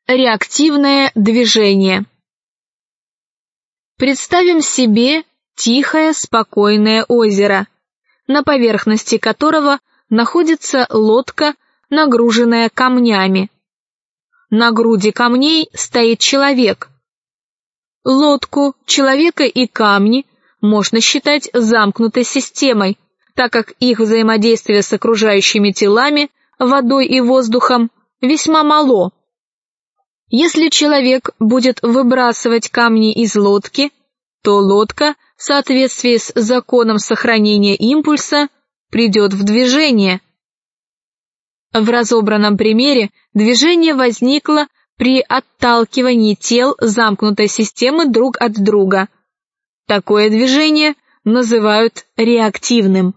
Реактивное движение. Представим себе тихое, спокойное озеро, на поверхности которого находится лодка, нагруженная камнями. На груди камней стоит человек. Лодку, человека и камни можно считать замкнутой системой, так как их взаимодействие с окружающими телами, водой и воздухом, весьма мало. Если человек будет выбрасывать камни из лодки, то лодка, в соответствии с законом сохранения импульса, придет в движение. В разобранном примере движение возникло при отталкивании тел замкнутой системы друг от друга. Такое движение называют реактивным.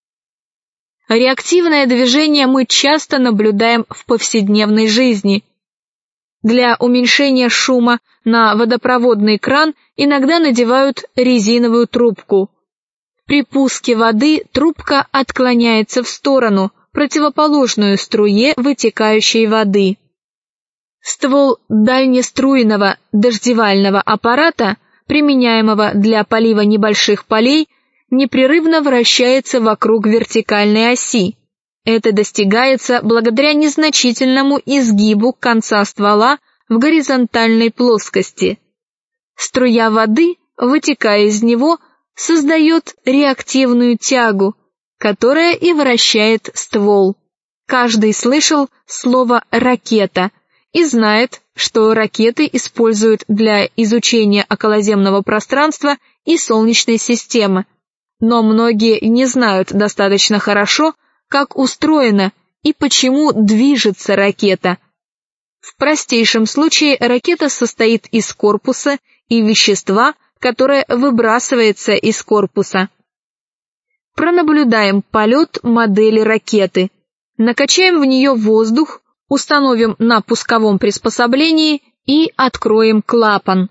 Реактивное движение мы часто наблюдаем в повседневной жизни. Для уменьшения шума на водопроводный кран иногда надевают резиновую трубку. При пуске воды трубка отклоняется в сторону, противоположную струе вытекающей воды. Ствол дальнеструйного дождевального аппарата, применяемого для полива небольших полей, непрерывно вращается вокруг вертикальной оси. Это достигается благодаря незначительному изгибу конца ствола в горизонтальной плоскости. Струя воды, вытекая из него, создает реактивную тягу, которая и вращает ствол. Каждый слышал слово «ракета» и знает, что ракеты используют для изучения околоземного пространства и Солнечной системы, но многие не знают достаточно хорошо, как устроена и почему движется ракета. В простейшем случае ракета состоит из корпуса и вещества, которое выбрасывается из корпуса. Пронаблюдаем полет модели ракеты. Накачаем в нее воздух, установим на пусковом приспособлении и откроем клапан.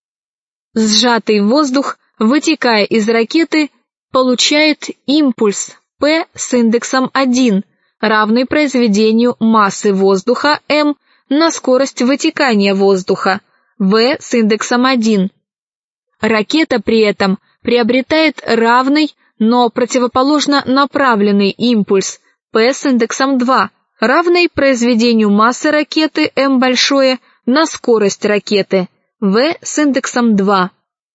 Сжатый воздух, вытекая из ракеты, получает импульс P с индексом 1, равный произведению массы воздуха m на скорость вытекания воздуха v с индексом 1. Ракета при этом приобретает равный, но противоположно направленный импульс P с индексом 2, равный произведению массы ракеты m большое на скорость ракеты v с индексом 2.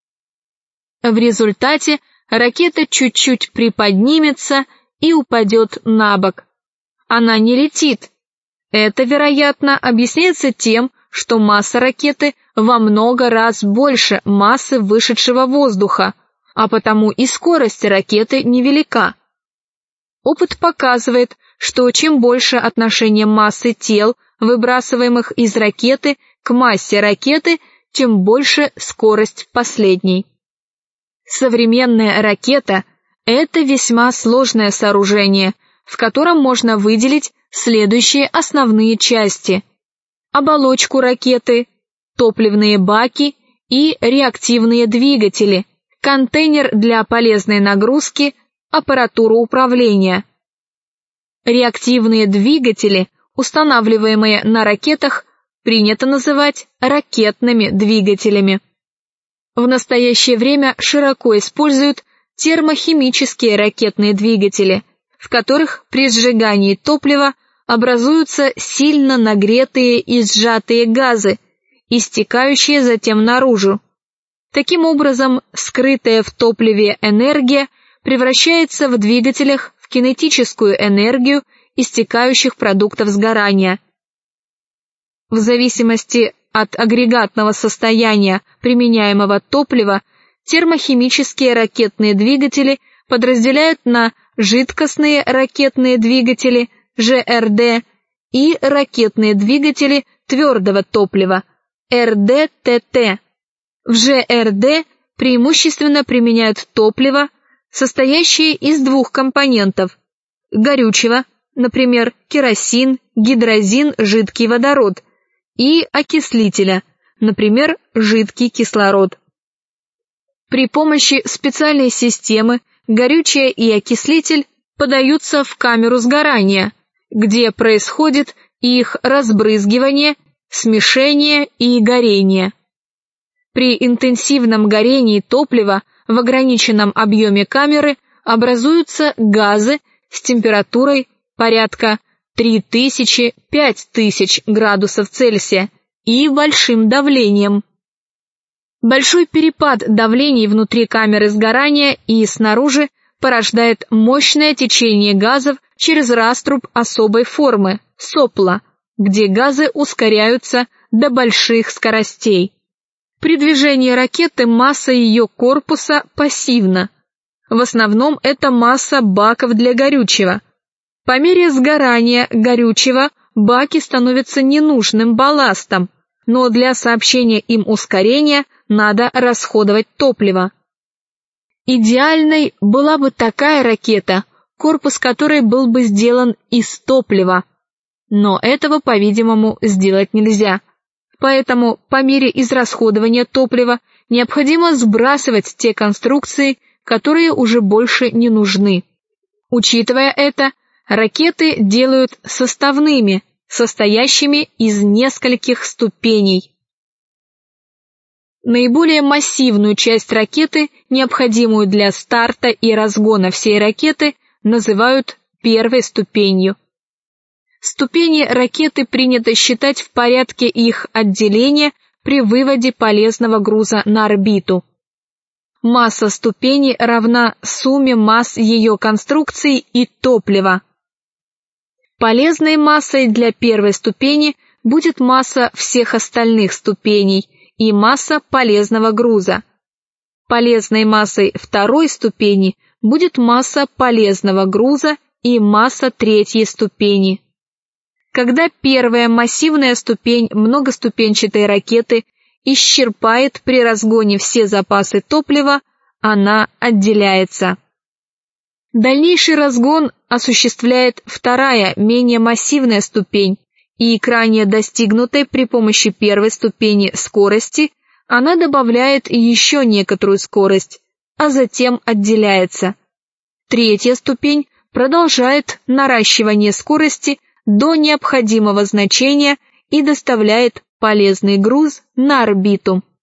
В результате ракета чуть-чуть приподнимется и упадет на бок. Она не летит. Это, вероятно, объясняется тем, что масса ракеты во много раз больше массы вышедшего воздуха, а потому и скорость ракеты невелика. Опыт показывает, что чем больше отношение массы тел, выбрасываемых из ракеты, к массе ракеты, тем больше скорость последней. Современная ракета – это весьма сложное сооружение, в котором можно выделить следующие основные части: оболочку ракеты, топливные баки и реактивные двигатели, контейнер для полезной нагрузки, аппаратуру управления. Реактивные двигатели, устанавливаемые на ракетах, принято называть ракетными двигателями. В настоящее время широко используют термохимические ракетные двигатели, в которых при сжигании топлива образуются сильно нагретые и сжатые газы, истекающие затем наружу. Таким образом, скрытая в топливе энергия превращается в двигателях в кинетическую энергию истекающих продуктов сгорания. В зависимости от агрегатного состояния применяемого топлива, термохимические ракетные двигатели подразделяют на жидкостные ракетные двигатели ЖРД и ракетные двигатели твердого топлива РДТТ. В ЖРД преимущественно применяют топливо, состоящее из двух компонентов: горючего, например, керосин, гидрозин, жидкий водород, и окислителя, например, жидкий кислород. При помощи специальной системы горючее и окислитель подаются в камеру сгорания, где происходит их разбрызгивание смешение и горение. При интенсивном горении топлива в ограниченном объеме камеры образуются газы с температурой порядка 3000–5000 градусов Цельсия и большим давлением. Большой перепад давлений внутри камеры сгорания и снаружи порождает мощное течение газов через раструб особой формы – сопла, где газы ускоряются до больших скоростей. При движении ракеты масса ее корпуса пассивна. В основном это масса баков для горючего. По мере сгорания горючего баки становятся ненужным балластом, но для сообщения им ускорения надо расходовать топливо. Идеальной была бы такая ракета, корпус которой был бы сделан из топлива. Но этого, по-видимому, сделать нельзя. Поэтому по мере израсходования топлива необходимо сбрасывать те конструкции, которые уже больше не нужны. Учитывая это, ракеты делают составными, состоящими из нескольких ступеней. Наиболее массивную часть ракеты, необходимую для старта и разгона всей ракеты, называют первой ступенью. Ступени ракеты принято считать в порядке их отделения при выводе полезного груза на орбиту. Масса ступени равна сумме масс ее конструкции и топлива. Полезной массой для первой ступени будет масса всех остальных ступеней и масса полезного груза. Полезной массой второй ступени будет масса полезного груза и масса третьей ступени. Когда первая массивная ступень многоступенчатой ракеты исчерпает при разгоне все запасы топлива, она отделяется. Дальнейший разгон осуществляет вторая, менее массивная ступень, и к ранее достигнутой при помощи первой ступени скорости она добавляет еще некоторую скорость, а затем отделяется. Третья ступень продолжает наращивание скорости до необходимого значения и доставляет полезный груз на орбиту.